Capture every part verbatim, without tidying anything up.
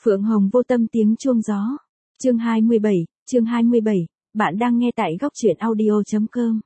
Phượng Hồng Vô Tâm tiếng chuông gió. Chương hai mươi bảy, chương hai mươi bảy, bạn đang nghe tại góc truyện audio chấm com.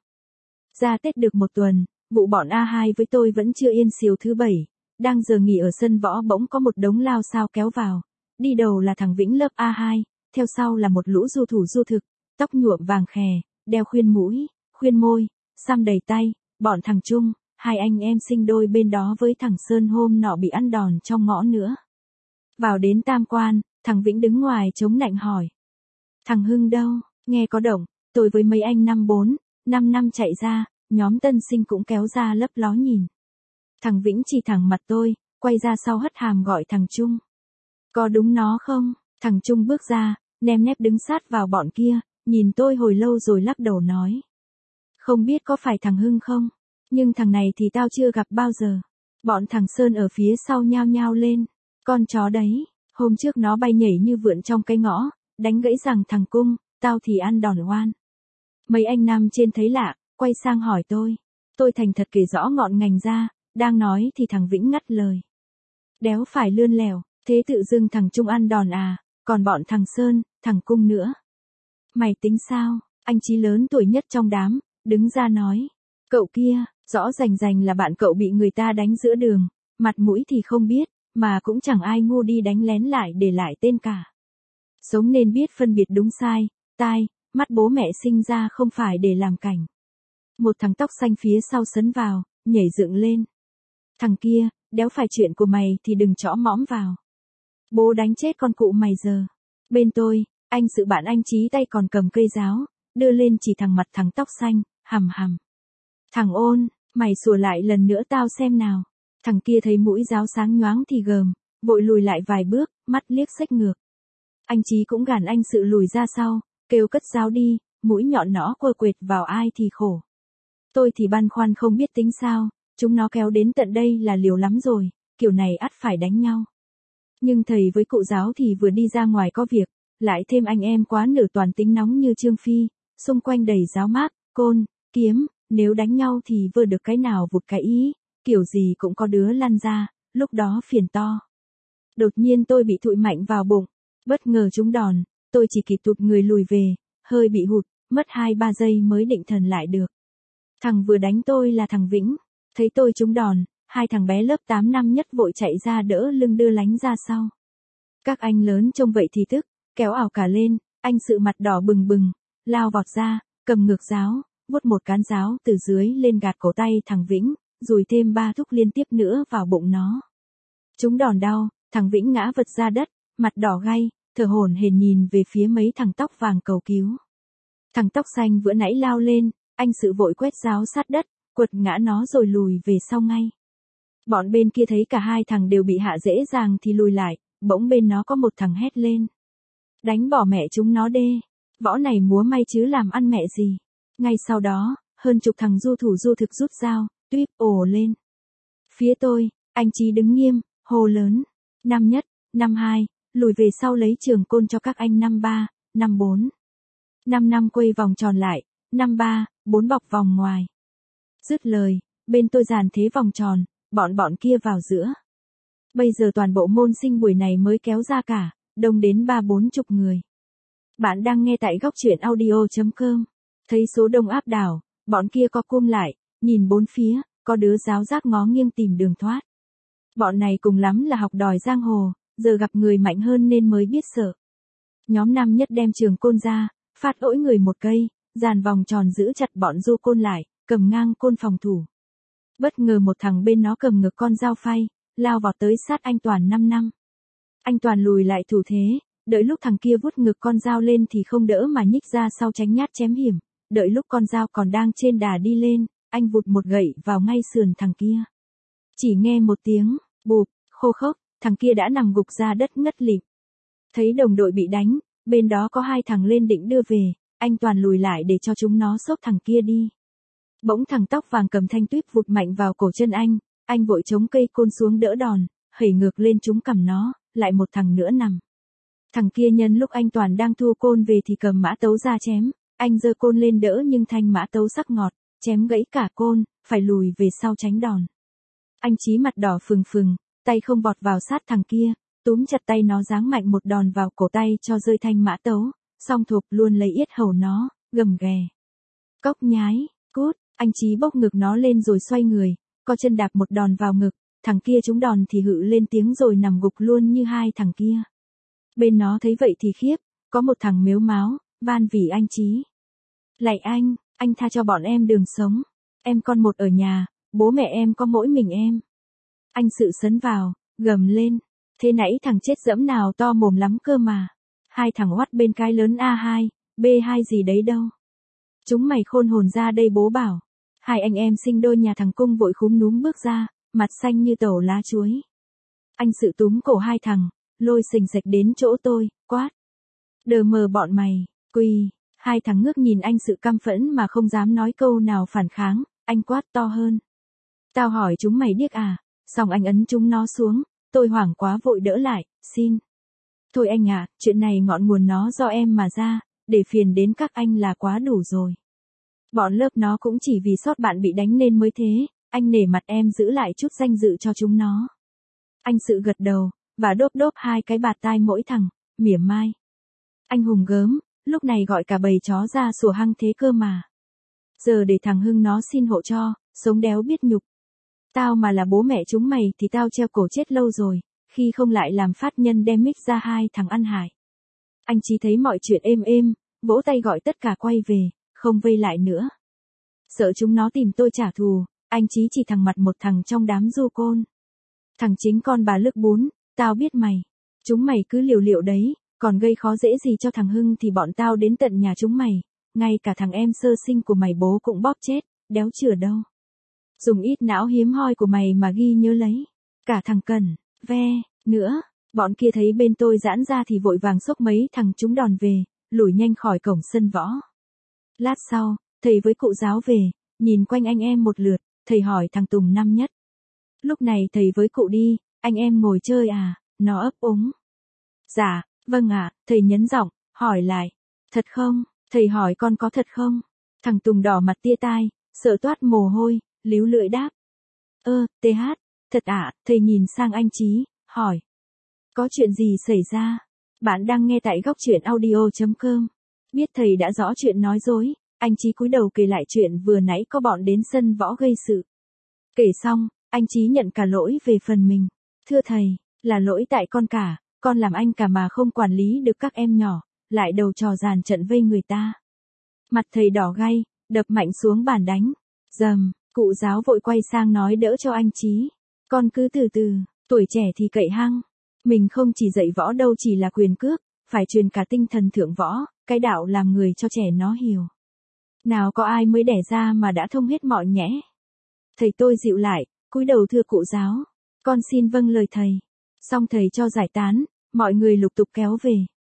Ra Tết được một tuần, vụ bọn a hai với tôi vẫn chưa yên xiều thứ bảy, đang giờ nghỉ ở sân võ bỗng có một đống lao sao kéo vào. Đi đầu là thằng Vĩnh lớp a hai, theo sau là một lũ du thủ du thực, tóc nhuộm vàng khè, đeo khuyên mũi, khuyên môi, xăm đầy tay, bọn thằng Trung, hai anh em sinh đôi bên đó với thằng Sơn hôm nọ bị ăn đòn trong ngõ nữa. Vào đến Tam Quan, thằng Vĩnh đứng ngoài chống nạnh hỏi. Thằng Hưng đâu? Nghe có động, tôi với mấy anh năm bốn, năm năm chạy ra, nhóm tân sinh cũng kéo ra lấp ló nhìn. Thằng Vĩnh chỉ thẳng mặt tôi, quay ra sau hất hàm gọi thằng Trung. Có đúng nó không? Thằng Trung bước ra, nem nép đứng sát vào bọn kia, nhìn tôi hồi lâu rồi lắc đầu nói. Không biết có phải thằng Hưng không? Nhưng thằng này thì tao chưa gặp bao giờ. Bọn thằng Sơn ở phía sau nhao nhao lên. Con chó đấy, hôm trước nó bay nhảy như vượn trong cái ngõ, đánh gãy rằng thằng Cung, tao thì ăn đòn oan. Mấy anh nam trên thấy lạ, quay sang hỏi tôi. Tôi thành thật kể rõ ngọn ngành ra, đang nói thì thằng Vĩnh ngắt lời. Đéo phải lươn lẻo, thế tự dưng thằng Trung ăn đòn à, còn bọn thằng Sơn, thằng Cung nữa. Mày tính sao? Anh Chí lớn tuổi nhất trong đám, đứng ra nói. Cậu kia, rõ rành rành là bạn cậu bị người ta đánh giữa đường, mặt mũi thì không biết, mà cũng chẳng ai ngu đi đánh lén lại để lại tên cả. Sống nên biết phân biệt đúng sai, tai, mắt bố mẹ sinh ra không phải để làm cảnh. Một thằng tóc xanh phía sau sấn vào, nhảy dựng lên. Thằng kia, đéo phải chuyện của mày thì đừng chõ mõm vào. Bố đánh chết con cụ mày giờ. Bên tôi, anh sự bạn anh Chí tay còn cầm cây giáo, đưa lên chỉ thằng mặt thằng tóc xanh, hằm hằm. Thằng Ôn, mày sủa lại lần nữa tao xem nào. Thằng kia thấy mũi giáo sáng nhoáng thì gờm, vội lùi lại vài bước, mắt liếc xếch ngược. Anh Chí cũng gàn anh sự lùi ra sau, kêu cất giáo đi, mũi nhọn nó quơ quệt vào ai thì khổ. Tôi thì băn khoăn không biết tính sao, chúng nó kéo đến tận đây là liều lắm rồi, kiểu này ắt phải đánh nhau. Nhưng thầy với cụ giáo thì vừa đi ra ngoài có việc, lại thêm anh em quá nửa toàn tính nóng như Trương Phi, xung quanh đầy giáo mác, côn, kiếm, nếu đánh nhau thì vừa được cái nào vụt cái ý, kiểu gì cũng có đứa lăn ra, lúc đó phiền to. Đột nhiên tôi bị thụi mạnh vào bụng, bất ngờ trúng đòn, tôi chỉ kịp tụt người lùi về, hơi bị hụt, mất hai ba giây mới định thần lại được. Thằng vừa đánh tôi là thằng Vĩnh, thấy tôi trúng đòn, hai thằng bé lớp tám năm nhất vội chạy ra đỡ lưng đưa lánh ra sau. Các anh lớn trông vậy thì tức, kéo ảo cả lên, anh sự mặt đỏ bừng bừng, lao vọt ra, cầm ngược giáo, vuốt một cán giáo từ dưới lên gạt cổ tay thằng Vĩnh, rồi thêm ba thúc liên tiếp nữa vào bụng nó. Chúng đòn đau, thằng Vĩnh ngã vật ra đất, mặt đỏ gay, thở hổn hển nhìn về phía mấy thằng tóc vàng cầu cứu. Thằng tóc xanh vừa nãy lao lên, anh sự vội quét giáo sát đất, quật ngã nó rồi lùi về sau ngay. Bọn bên kia thấy cả hai thằng đều bị hạ dễ dàng thì lùi lại, bỗng bên nó có một thằng hét lên. Đánh bỏ mẹ chúng nó đê, võ này múa may chứ làm ăn mẹ gì. Ngay sau đó, hơn chục thằng du thủ du thực rút dao, tuýp ồ lên. Phía tôi, anh Chí đứng nghiêm, hô lớn. Năm nhất, năm hai, lùi về sau lấy trường côn cho các anh năm ba, năm bốn. Năm năm quay vòng tròn lại, năm ba, bốn bọc vòng ngoài. Dứt lời, bên tôi dàn thế vòng tròn, bọn bọn kia vào giữa. Bây giờ toàn bộ môn sinh buổi này mới kéo ra cả, đông đến ba bốn chục người. Bạn đang nghe tại góc truyện audio chấm com. Thấy số đông áp đảo, bọn kia có cung lại, nhìn bốn phía, có đứa giáo giác ngó nghiêng tìm đường thoát. Bọn này cùng lắm là học đòi giang hồ, giờ gặp người mạnh hơn nên mới biết sợ. Nhóm năm nhất đem trường côn ra, phát ỗi người một cây, dàn vòng tròn giữ chặt bọn du côn lại, cầm ngang côn phòng thủ. Bất ngờ một thằng bên nó cầm ngược con dao phay, lao vọt tới sát anh Toàn năm năm. Anh Toàn lùi lại thủ thế, đợi lúc thằng kia vút ngược con dao lên thì không đỡ mà nhích ra sau tránh nhát chém hiểm. Đợi lúc con dao còn đang trên đà đi lên, anh vụt một gậy vào ngay sườn thằng kia. Chỉ nghe một tiếng, bụp, khô khốc, thằng kia đã nằm gục ra đất ngất lịm. Thấy đồng đội bị đánh, bên đó có hai thằng lên định đưa về, anh Toàn lùi lại để cho chúng nó xốc thằng kia đi. Bỗng thằng tóc vàng cầm thanh tuýp vụt mạnh vào cổ chân anh, anh vội chống cây côn xuống đỡ đòn, hẩy ngược lên chúng cầm nó, lại một thằng nữa nằm. Thằng kia nhân lúc anh Toàn đang thua côn về thì cầm mã tấu ra chém. Anh giơ côn lên đỡ nhưng thanh mã tấu sắc ngọt, chém gãy cả côn, phải lùi về sau tránh đòn. Anh Chí mặt đỏ phừng phừng, tay không vọt vào sát thằng kia, túm chặt tay nó giáng mạnh một đòn vào cổ tay cho rơi thanh mã tấu, xong thộp luôn lấy yết hầu nó, gầm ghè. Cóc nhái, cút, anh Chí bốc ngực nó lên rồi xoay người, co chân đạp một đòn vào ngực, thằng kia trúng đòn thì hự lên tiếng rồi nằm gục luôn như hai thằng kia. Bên nó thấy vậy thì khiếp, có một thằng mếu máo, van vì anh Chí. Lạy anh, anh tha cho bọn em đường sống, em con một ở nhà, bố mẹ em có mỗi mình em. Anh Sự sấn vào, gầm lên, thế nãy thằng chết dẫm nào to mồm lắm cơ mà. Hai thằng oắt bên cái lớn A hai, B hai gì đấy đâu. Chúng mày khôn hồn ra đây bố bảo. Hai anh em sinh đôi nhà thằng Cung vội khúm núm bước ra, mặt xanh như tẩu lá chuối. Anh Sự túm cổ hai thằng, lôi sình sạch đến chỗ tôi, quát. Đờ mờ bọn mày, quỳ. Hai thằng ngước nhìn anh Sự căm phẫn mà không dám nói câu nào phản kháng, anh quát to hơn. Tao hỏi chúng mày điếc à, xong anh ấn chúng nó xuống, tôi hoảng quá vội đỡ lại, xin. Thôi anh ạ, à, chuyện này ngọn nguồn nó do em mà ra, để phiền đến các anh là quá đủ rồi. Bọn lớp nó cũng chỉ vì sót bạn bị đánh nên mới thế, anh nể mặt em giữ lại chút danh dự cho chúng nó. Anh Sự gật đầu, và đốp đốp hai cái bạt tai mỗi thằng, mỉa mai. Anh Hùng gớm, lúc này gọi cả bầy chó ra sủa hăng thế cơ mà. Giờ để thằng Hưng nó xin hộ cho, sống đéo biết nhục. Tao mà là bố mẹ chúng mày thì tao treo cổ chết lâu rồi, khi không lại làm phát nhân đem mic ra hai thằng ăn hại. Anh Chí thấy mọi chuyện êm êm, vỗ tay gọi tất cả quay về, không vây lại nữa. Sợ chúng nó tìm tôi trả thù, anh Chí chỉ thẳng mặt một thằng trong đám du côn. Thằng chính con bà lức bún, tao biết mày. Chúng mày cứ liều liệu đấy, còn gây khó dễ gì cho thằng Hưng thì bọn tao đến tận nhà chúng mày. Ngay cả thằng em sơ sinh của mày bố cũng bóp chết, đéo chừa đâu. Dùng ít não hiếm hoi của mày mà ghi nhớ lấy. Cả thằng Cần, Ve, nữa. Bọn kia thấy bên tôi giãn ra thì vội vàng xốc mấy thằng chúng đòn về, lủi nhanh khỏi cổng sân võ. Lát sau, thầy với cụ giáo về, nhìn quanh anh em một lượt, thầy hỏi thằng Tùng năm nhất. Lúc này thầy với cụ đi, anh em ngồi chơi à, nó ấp úng. Dạ, vâng ạ, thầy nhấn giọng, hỏi lại. Thật không, thầy hỏi con có thật không? Thằng Tùng đỏ mặt tia tai, sợ toát mồ hôi, líu lưỡi đáp. Ơ, tê hát, thật ạ, thầy nhìn sang anh Chí, hỏi. Có chuyện gì xảy ra? Bạn đang nghe tại góc truyện audio chấm com. Biết thầy đã rõ chuyện nói dối, anh Chí cúi đầu kể lại chuyện vừa nãy có bọn đến sân võ gây sự. Kể xong, anh Chí nhận cả lỗi về phần mình. Thưa thầy, là lỗi tại con cả, con làm anh cả mà không quản lý được các em nhỏ, lại đầu trò dàn trận vây người ta. Mặt thầy đỏ gay, đập mạnh xuống bàn đánh. Dầm, cụ giáo vội quay sang nói đỡ cho anh Chí. Con cứ từ từ, tuổi trẻ thì cậy hăng. Mình không chỉ dạy võ đâu chỉ là quyền cước, phải truyền cả tinh thần thượng võ, cái đạo làm người cho trẻ nó hiểu. Nào có ai mới đẻ ra mà đã thông hết mọi nhẽ. Thầy tôi dịu lại, cúi đầu thưa cụ giáo. Con xin vâng lời thầy. Xong thầy cho giải tán, mọi người lục tục kéo về.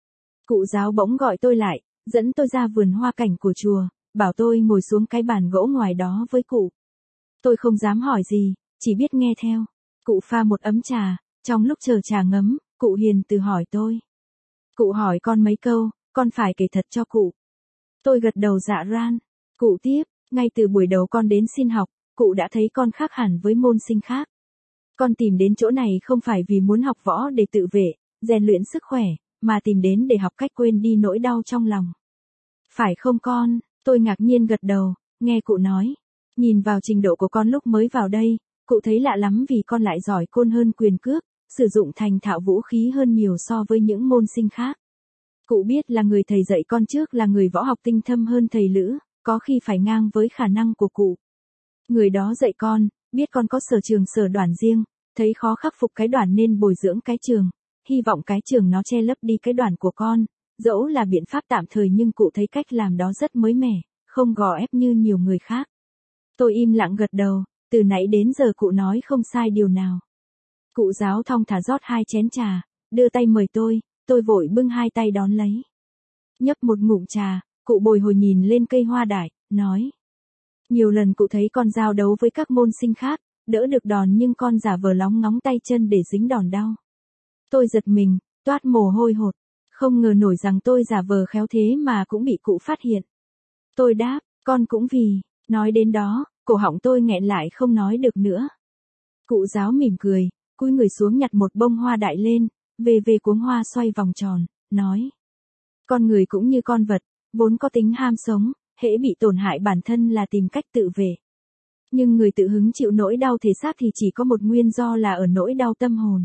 Cụ giáo bỗng gọi tôi lại, dẫn tôi ra vườn hoa cảnh của chùa, bảo tôi ngồi xuống cái bàn gỗ ngoài đó với cụ. Tôi không dám hỏi gì, chỉ biết nghe theo. Cụ pha một ấm trà, trong lúc chờ trà ngấm, cụ hiền từ hỏi tôi. Cụ hỏi con mấy câu, con phải kể thật cho cụ. Tôi gật đầu dạ ran. Cụ tiếp, ngay từ buổi đầu con đến xin học, cụ đã thấy con khác hẳn với môn sinh khác. Con tìm đến chỗ này không phải vì muốn học võ để tự vệ, rèn luyện sức khỏe, mà tìm đến để học cách quên đi nỗi đau trong lòng. Phải không con? Tôi ngạc nhiên gật đầu, nghe cụ nói. Nhìn vào trình độ của con lúc mới vào đây, cụ thấy lạ lắm vì con lại giỏi côn hơn quyền cước, sử dụng thành thạo vũ khí hơn nhiều so với những môn sinh khác. Cụ biết là người thầy dạy con trước là người võ học tinh thâm hơn thầy Lữ, có khi phải ngang với khả năng của cụ. Người đó dạy con, biết con có sở trường sở đoản riêng, thấy khó khắc phục cái đoản nên bồi dưỡng cái trường, hy vọng cái trường nó che lấp đi cái đoản của con, dẫu là biện pháp tạm thời nhưng cụ thấy cách làm đó rất mới mẻ, không gò ép như nhiều người khác. Tôi im lặng gật đầu, từ nãy đến giờ cụ nói không sai điều nào. Cụ giáo thong thả rót hai chén trà, đưa tay mời tôi, tôi vội bưng hai tay đón lấy. Nhấp một ngụm trà, cụ bồi hồi nhìn lên cây hoa đại, nói. Nhiều lần cụ thấy con giao đấu với các môn sinh khác, đỡ được đòn nhưng con giả vờ lóng ngóng tay chân để dính đòn đau. Tôi giật mình, toát mồ hôi hột, không ngờ nổi rằng tôi giả vờ khéo thế mà cũng bị cụ phát hiện. Tôi đáp, con cũng vì, nói đến đó, cổ họng tôi nghẹn lại không nói được nữa. Cụ giáo mỉm cười, cúi người xuống nhặt một bông hoa đại lên, về về cuống hoa xoay vòng tròn, nói. Con người cũng như con vật, vốn có tính ham sống, hễ bị tổn hại bản thân là tìm cách tự vệ. Nhưng người tự hứng chịu nỗi đau thể xác thì chỉ có một nguyên do là ở nỗi đau tâm hồn.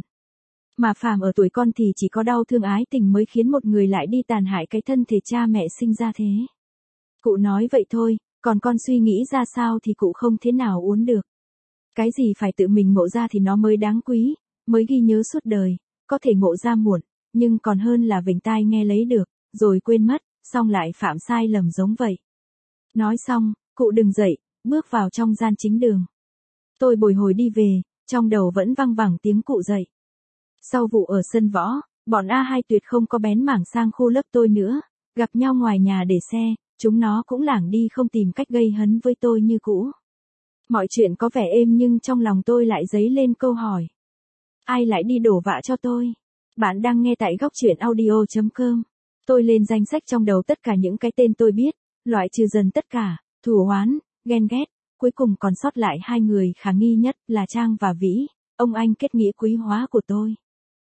Mà phàm ở tuổi con thì chỉ có đau thương ái tình mới khiến một người lại đi tàn hại cái thân thể cha mẹ sinh ra thế. Cụ nói vậy thôi, còn con suy nghĩ ra sao thì cụ không thế nào uốn được. Cái gì phải tự mình ngộ ra thì nó mới đáng quý, mới ghi nhớ suốt đời, có thể ngộ ra muộn, nhưng còn hơn là vểnh tai nghe lấy được, rồi quên mất, xong lại phạm sai lầm giống vậy. Nói xong, cụ đứng dậy, bước vào trong gian chính đường. Tôi bồi hồi đi về, trong đầu vẫn văng vẳng tiếng cụ dậy. Sau vụ ở sân võ, bọn A hai tuyệt không có bén mảng sang khu lớp tôi nữa, gặp nhau ngoài nhà để xe, chúng nó cũng lảng đi không tìm cách gây hấn với tôi như cũ. Mọi chuyện có vẻ êm nhưng trong lòng tôi lại dấy lên câu hỏi. Ai lại đi đổ vạ cho tôi? Bạn đang nghe tại góc truyện audio chấm com. Tôi lên danh sách trong đầu tất cả những cái tên tôi biết, loại trừ dần tất cả, thù oán, ghen ghét, cuối cùng còn sót lại hai người khả nghi nhất là Trang và Vĩ, ông anh kết nghĩa quý hóa của tôi.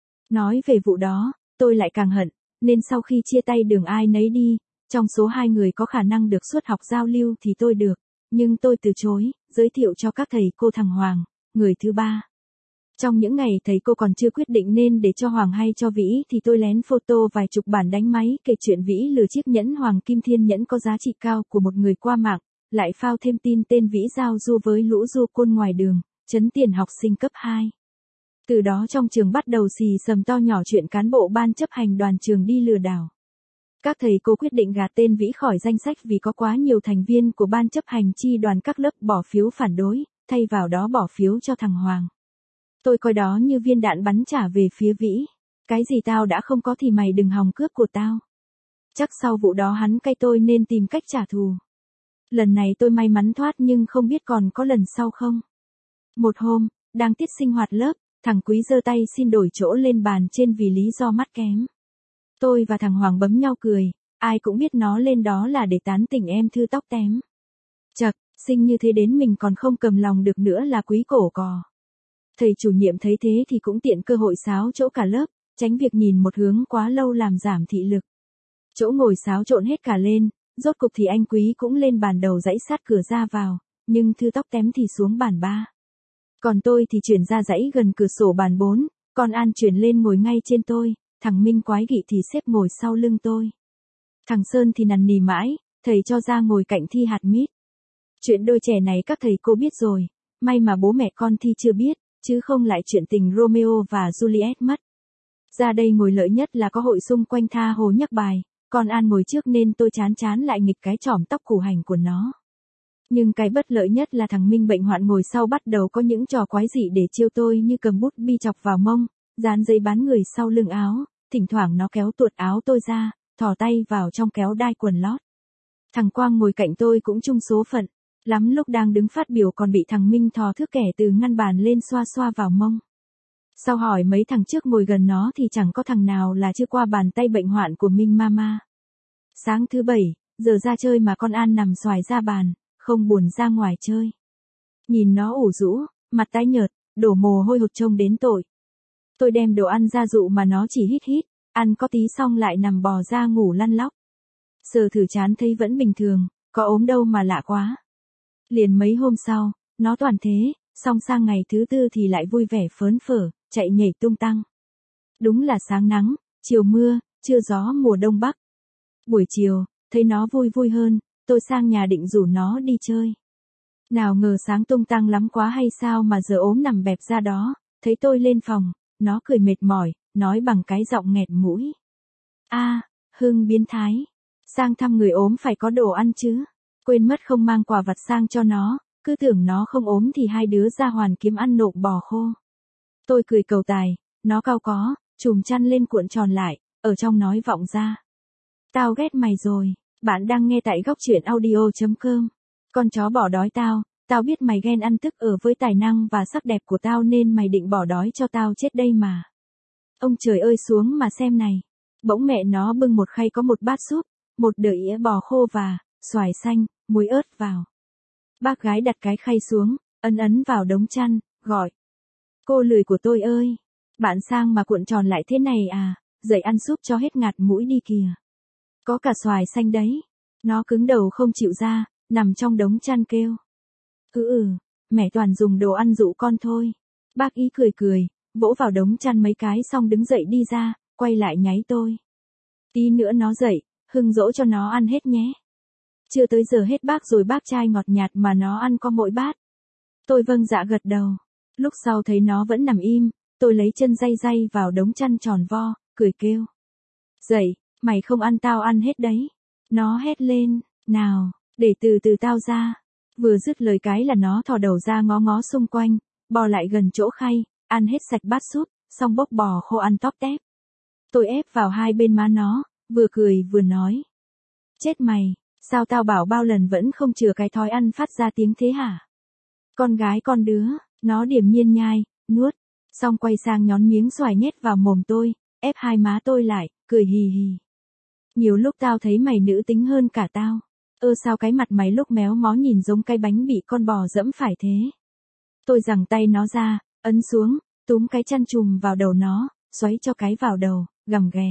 Nói về vụ đó, tôi lại càng hận, nên sau khi chia tay đường ai nấy đi, trong số hai người có khả năng được suốt học giao lưu thì tôi được, nhưng tôi từ chối, giới thiệu cho các thầy cô thằng Hoàng, người thứ ba. Trong những ngày thầy cô còn chưa quyết định nên để cho Hoàng hay cho Vĩ thì tôi lén photo vài chục bản đánh máy kể chuyện Vĩ lừa chiếc nhẫn Hoàng Kim Thiên nhẫn có giá trị cao của một người qua mạng, lại phao thêm tin tên Vĩ giao du với lũ du côn ngoài đường, trấn tiền học sinh cấp hai. Từ đó trong trường bắt đầu xì xầm to nhỏ chuyện cán bộ ban chấp hành đoàn trường đi lừa đảo. Các thầy cô quyết định gạt tên Vĩ khỏi danh sách vì có quá nhiều thành viên của ban chấp hành chi đoàn các lớp bỏ phiếu phản đối, thay vào đó bỏ phiếu cho thằng Hoàng. Tôi coi đó như viên đạn bắn trả về phía Vĩ. Cái gì tao đã không có thì mày đừng hòng cướp của tao. Chắc sau vụ đó hắn cay tôi nên tìm cách trả thù. Lần này tôi may mắn thoát nhưng không biết còn có lần sau không. Một hôm, đang tiết sinh hoạt lớp, thằng Quý giơ tay xin đổi chỗ lên bàn trên vì lý do mắt kém. Tôi và thằng Hoàng bấm nhau cười, ai cũng biết nó lên đó là để tán tỉnh em Thư tóc tém. Chậc, sinh như thế đến mình còn không cầm lòng được nữa là Quý cổ cò. Thầy chủ nhiệm thấy thế thì cũng tiện cơ hội xáo chỗ cả lớp, tránh việc nhìn một hướng quá lâu làm giảm thị lực. Chỗ ngồi xáo trộn hết cả lên, rốt cục thì anh Quý cũng lên bàn đầu dãy sát cửa ra vào, nhưng Thư tóc tém thì xuống bàn ba. Còn tôi thì chuyển ra dãy gần cửa sổ bàn bốn, còn An chuyển lên ngồi ngay trên tôi, thằng Minh quái gị thì xếp ngồi sau lưng tôi. Thằng Sơn thì nằn nì mãi, thầy cho ra ngồi cạnh Thi hạt mít. Chuyện đôi trẻ này các thầy cô biết rồi, may mà bố mẹ con Thi chưa biết, chứ không lại chuyện tình Romeo và Juliet mất. Ra đây ngồi lợi nhất là có hội xung quanh tha hồ nhắc bài, còn An ngồi trước nên tôi chán chán lại nghịch cái chỏm tóc củ hành của nó. Nhưng cái bất lợi nhất là thằng Minh bệnh hoạn ngồi sau bắt đầu có những trò quái dị để chiêu tôi như cầm bút bi chọc vào mông, dán giấy bán người sau lưng áo, thỉnh thoảng nó kéo tuột áo tôi ra, thò tay vào trong kéo đai quần lót. Thằng Quang ngồi cạnh tôi cũng chung số phận, lắm lúc đang đứng phát biểu còn bị thằng Minh thò thước kẻ từ ngăn bàn lên xoa xoa vào mông. Sau hỏi mấy thằng trước ngồi gần nó thì chẳng có thằng nào là chưa qua bàn tay bệnh hoạn của Minh Mama. Sáng thứ bảy, giờ ra chơi mà con An nằm xoài ra bàn, không buồn ra ngoài chơi. Nhìn nó ủ rũ, mặt tái nhợt, đổ mồ hôi hột trông đến tội. Tôi đem đồ ăn ra dụ mà nó chỉ hít hít, ăn có tí xong lại nằm bò ra ngủ lăn lóc. Sờ thử chán thấy vẫn bình thường, có ốm đâu mà lạ quá. Liền mấy hôm sau, nó toàn thế, xong sang ngày thứ tư thì lại vui vẻ phớn phở, chạy nhảy tung tăng. Đúng là sáng nắng, chiều mưa, trưa gió mùa đông bắc. Buổi chiều, thấy nó vui vui hơn, tôi sang nhà định rủ nó đi chơi. Nào ngờ sáng tung tăng lắm quá hay sao mà giờ ốm nằm bẹp ra đó, thấy tôi lên phòng, nó cười mệt mỏi, nói bằng cái giọng nghẹt mũi. A, à, Hưng biến thái, sang thăm người ốm phải có đồ ăn chứ, quên mất không mang quà vặt sang cho nó, cứ tưởng nó không ốm thì hai đứa ra Hoàn Kiếm ăn nộm bò khô. Tôi cười cầu tài, nó cao có, chùm chăn lên cuộn tròn lại, ở trong nói vọng ra. Tao ghét mày rồi, bạn đang nghe tại góc truyện audio chấm com. Con chó bỏ đói tao, tao biết mày ghen ăn tức ở với tài năng và sắc đẹp của tao nên mày định bỏ đói cho tao chết đây mà. Ông trời ơi xuống mà xem này. Bỗng mẹ nó bưng một khay có một bát súp, một đĩa ỉa bò khô và xoài xanh, muối ớt vào. Bác gái đặt cái khay xuống, ấn ấn vào đống chăn, gọi. Cô lười của tôi ơi, Bạn sang mà cuộn tròn lại thế này à, dậy ăn súp cho hết ngạt mũi đi kìa. Có cả xoài xanh đấy. Nó cứng đầu không chịu ra, nằm trong đống chăn kêu. Ừ ừ, mẹ toàn dùng đồ ăn dụ con thôi. Bác ý cười cười, vỗ vào đống chăn mấy cái xong đứng dậy đi ra, quay lại nháy tôi. Tí nữa nó dậy, Hưng dỗ cho nó ăn hết nhé. Chưa tới giờ hết bác rồi, bác trai ngọt nhạt mà nó ăn có mỗi bát. Tôi vâng dạ gật đầu. Lúc sau thấy nó vẫn nằm im, tôi lấy chân day day vào đống chăn tròn vo, cười kêu. Dậy, mày không ăn tao ăn hết đấy. Nó hét lên, nào, để từ từ tao ra. Vừa dứt lời cái là nó thò đầu ra ngó ngó xung quanh, bò lại gần chỗ khay, ăn hết sạch bát súp, xong bốc bò khô ăn tóp tép. Tôi ép vào hai bên má nó, vừa cười vừa nói. Chết mày, sao tao bảo bao lần vẫn không chừa cái thói ăn phát ra tiếng thế hả? Con gái con đứa, nó điềm nhiên nhai, nuốt, xong quay sang nhón miếng xoài nhét vào mồm tôi, ép hai má tôi lại, cười hì hì. Nhiều lúc tao thấy mày nữ tính hơn cả tao. Ơ sao cái mặt mày lúc méo mó nhìn giống cái bánh bị con bò dẫm phải thế? Tôi giằng tay nó ra, ấn xuống, túm cái chăn chùm vào đầu nó, xoáy cho cái vào đầu, gầm ghè.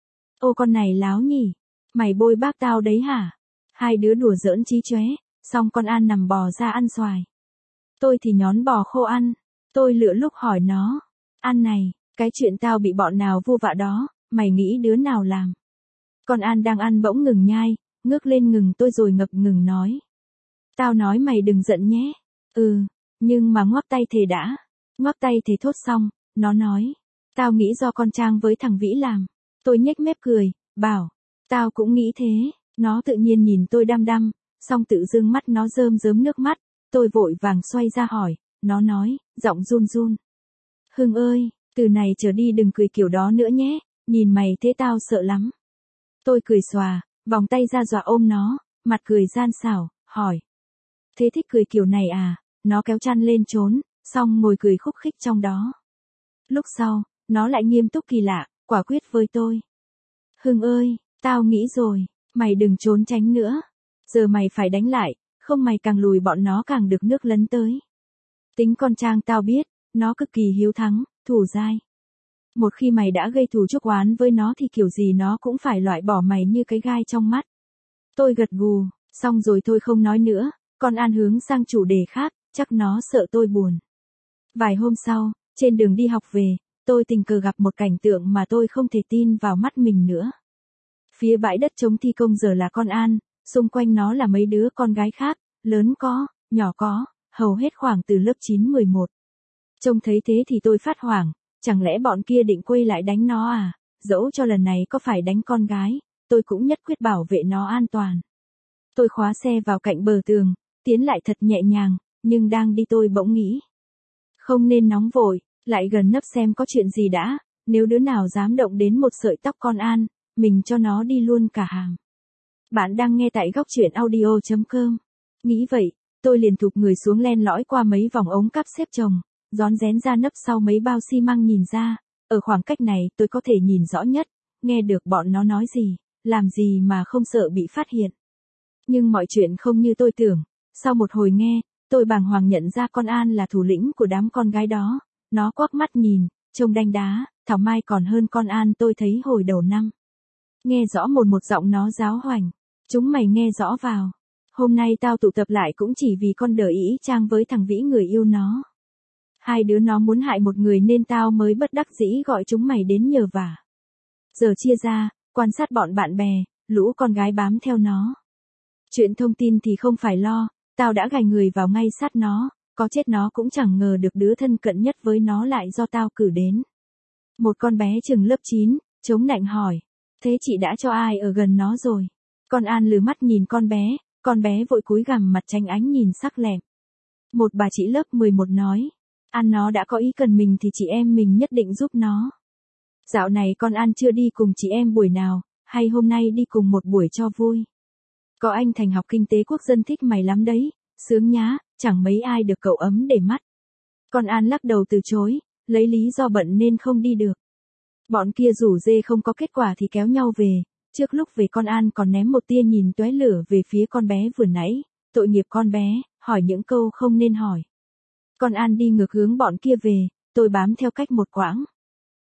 Ô con này láo nhỉ, mày bôi bác tao đấy hả? Hai đứa đùa giỡn chí chóe, xong con An nằm bò ra ăn xoài. Tôi thì nhón bò khô ăn, tôi lựa lúc hỏi nó. An này, cái chuyện tao bị bọn nào vu vạ đó, mày nghĩ đứa nào làm? Con An đang ăn bỗng ngừng nhai, ngước lên ngừng tôi rồi ngập ngừng nói. Tao nói mày đừng giận nhé. Ừ, nhưng mà ngoắc tay thề đã. Ngoắc tay thì thốt xong, nó nói. Tao nghĩ do con Trang với thằng Vĩ làm. Tôi nhếch mép cười, bảo. Tao cũng nghĩ thế. Nó tự nhiên nhìn tôi đăm đăm, xong tự dưng mắt nó rơm rớm nước mắt. Tôi vội vàng xoay ra hỏi, nó nói, giọng run run. Hưng ơi, từ này trở đi đừng cười kiểu đó nữa nhé, nhìn mày thế tao sợ lắm. Tôi cười xòa, vòng tay ra dọa ôm nó, mặt cười gian xảo, hỏi. Thế thích cười kiểu này à? Nó kéo chăn lên trốn, xong ngồi cười khúc khích trong đó. Lúc sau, nó lại nghiêm túc kỳ lạ, quả quyết với tôi. Hưng ơi, tao nghĩ rồi, mày đừng trốn tránh nữa. Giờ mày phải đánh lại, không mày càng lùi bọn nó càng được nước lấn tới. Tính con Trang tao biết, nó cực kỳ hiếu thắng, thủ dai. Một khi mày đã gây thù chuốc oán với nó thì kiểu gì nó cũng phải loại bỏ mày như cái gai trong mắt. Tôi gật gù, xong rồi tôi không nói nữa, con An hướng sang chủ đề khác, chắc nó sợ tôi buồn. Vài hôm sau, trên đường đi học về, tôi tình cờ gặp một cảnh tượng mà tôi không thể tin vào mắt mình nữa. Phía bãi đất trống thi công giờ là con An, xung quanh nó là mấy đứa con gái khác, lớn có, nhỏ có, hầu hết khoảng từ lớp chín mười một. Trông thấy thế thì tôi phát hoảng, chẳng lẽ bọn kia định quay lại đánh nó à? Dẫu cho lần này có phải đánh con gái, tôi cũng nhất quyết bảo vệ nó an toàn. Tôi khóa xe vào cạnh bờ tường, tiến lại thật nhẹ nhàng, nhưng đang đi tôi bỗng nghĩ. Không nên nóng vội, lại gần nấp xem có chuyện gì đã, nếu đứa nào dám động đến một sợi tóc con An, mình cho nó đi luôn cả hàng. Bạn đang nghe tại góc truyện audio chấm com. Nghĩ vậy, tôi liền thụp người xuống len lỏi qua mấy vòng ống cắp xếp chồng, rón rén ra nấp sau mấy bao xi măng nhìn ra, ở khoảng cách này tôi có thể nhìn rõ nhất, nghe được bọn nó nói gì, làm gì mà không sợ bị phát hiện. Nhưng mọi chuyện không như tôi tưởng, sau một hồi nghe, tôi bàng hoàng nhận ra con An là thủ lĩnh của đám con gái đó, nó quắc mắt nhìn, trông đanh đá, thảo mai còn hơn con An tôi thấy hồi đầu năm. Nghe rõ một một giọng nó giáo hoành, chúng mày nghe rõ vào, hôm nay tao tụ tập lại cũng chỉ vì con đờ ý Trang với thằng Vĩ người yêu nó. Hai đứa nó muốn hại một người nên tao mới bất đắc dĩ gọi chúng mày đến nhờ vả. Giờ chia ra, quan sát bọn bạn bè, lũ con gái bám theo nó. Chuyện thông tin thì không phải lo, tao đã gài người vào ngay sát nó, có chết nó cũng chẳng ngờ được đứa thân cận nhất với nó lại do tao cử đến. Một con bé chừng lớp chín, chống nạnh hỏi, thế chị đã cho ai ở gần nó rồi? Con An lừ mắt nhìn con bé, con bé vội cúi gằm mặt tránh ánh nhìn sắc lẹm. Một bà chị lớp mười một nói, An nó đã có ý cần mình thì chị em mình nhất định giúp nó. Dạo này con An chưa đi cùng chị em buổi nào, hay hôm nay đi cùng một buổi cho vui. Có anh Thành học kinh tế quốc dân thích mày lắm đấy, sướng nhá, chẳng mấy ai được cậu ấm để mắt. Con An lắc đầu từ chối, lấy lý do bận nên không đi được. Bọn kia rủ dê không có kết quả thì kéo nhau về, trước lúc về con An còn ném một tia nhìn tóe lửa về phía con bé vừa nãy, tội nghiệp con bé, hỏi những câu không nên hỏi. Con An đi ngược hướng bọn kia về, tôi bám theo cách một quãng.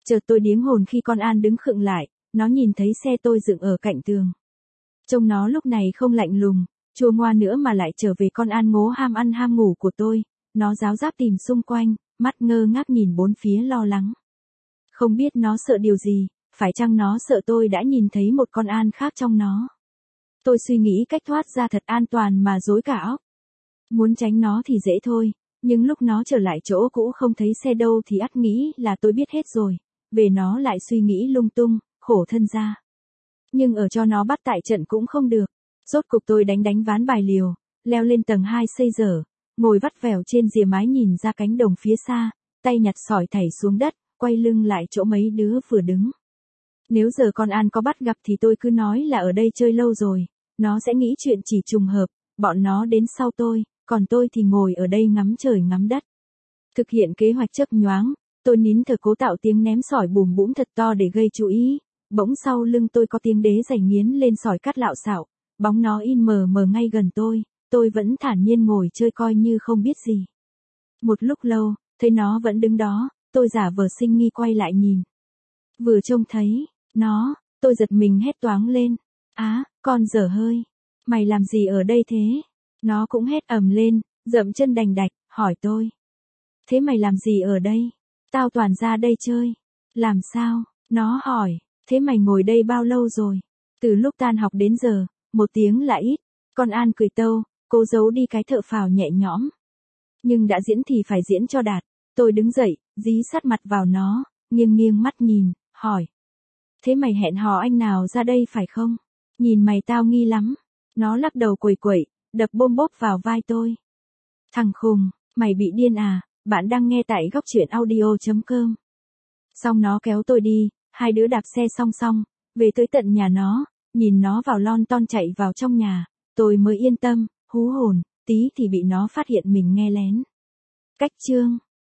Chợt tôi điếng hồn khi con An đứng khựng lại, nó nhìn thấy xe tôi dựng ở cạnh tường. Trông nó lúc này không lạnh lùng, chua ngoa nữa mà lại trở về con An ngố ham ăn ham ngủ của tôi, nó ráo ráp tìm xung quanh, mắt ngơ ngác nhìn bốn phía lo lắng. Không biết nó sợ điều gì, phải chăng nó sợ tôi đã nhìn thấy một con An khác trong nó. Tôi suy nghĩ cách thoát ra thật an toàn mà rối cả óc. Muốn tránh nó thì dễ thôi, nhưng lúc nó trở lại chỗ cũ không thấy xe đâu thì ắt nghĩ là tôi biết hết rồi, về nó lại suy nghĩ lung tung, khổ thân ra. Nhưng ở cho nó bắt tại trận cũng không được, rốt cục tôi đánh đánh ván bài liều, leo lên tầng hai xây dở, ngồi vắt vẻo trên rìa mái nhìn ra cánh đồng phía xa, tay nhặt sỏi thảy xuống đất, quay lưng lại chỗ mấy đứa vừa đứng. Nếu giờ con An có bắt gặp thì tôi cứ nói là ở đây chơi lâu rồi, nó sẽ nghĩ chuyện chỉ trùng hợp, bọn nó đến sau tôi, còn tôi thì ngồi ở đây ngắm trời ngắm đất. Thực hiện kế hoạch chớp nhoáng, tôi nín thở cố tạo tiếng ném sỏi bùm bũm thật to để gây chú ý, bỗng sau lưng tôi có tiếng đế giày nghiến lên sỏi cắt lạo xạo, bóng nó in mờ mờ ngay gần tôi, tôi vẫn thản nhiên ngồi chơi coi như không biết gì. Một lúc lâu, thấy nó vẫn đứng đó, tôi giả vờ sinh nghi quay lại nhìn. Vừa trông thấy nó, tôi giật mình hét toáng lên. Á, con dở hơi, mày làm gì ở đây thế? Nó cũng hét ầm lên, dậm chân đành đạch, hỏi tôi. Thế mày làm gì ở đây? Tao toàn ra đây chơi. Làm sao? Nó hỏi, thế mày ngồi đây bao lâu rồi? Từ lúc tan học đến giờ, một tiếng là ít. Con An cười tâu, cố giấu đi cái thở phào nhẹ nhõm. Nhưng đã diễn thì phải diễn cho đạt. Tôi đứng dậy, dí sát mặt vào nó, nghiêng nghiêng mắt nhìn, hỏi. Thế mày hẹn hò anh nào ra đây phải không? Nhìn mày tao nghi lắm. Nó lắc đầu quẩy quẩy, đập bôm bốp vào vai tôi. Thằng khùng, mày bị điên à? Bạn đang nghe tại góc truyện audio chấm com. Xong nó kéo tôi đi, hai đứa đạp xe song song, về tới tận nhà nó, nhìn nó vào lon ton chạy vào trong nhà, tôi mới yên tâm, hú hồn, tí thì bị nó phát hiện mình nghe lén. Cách chương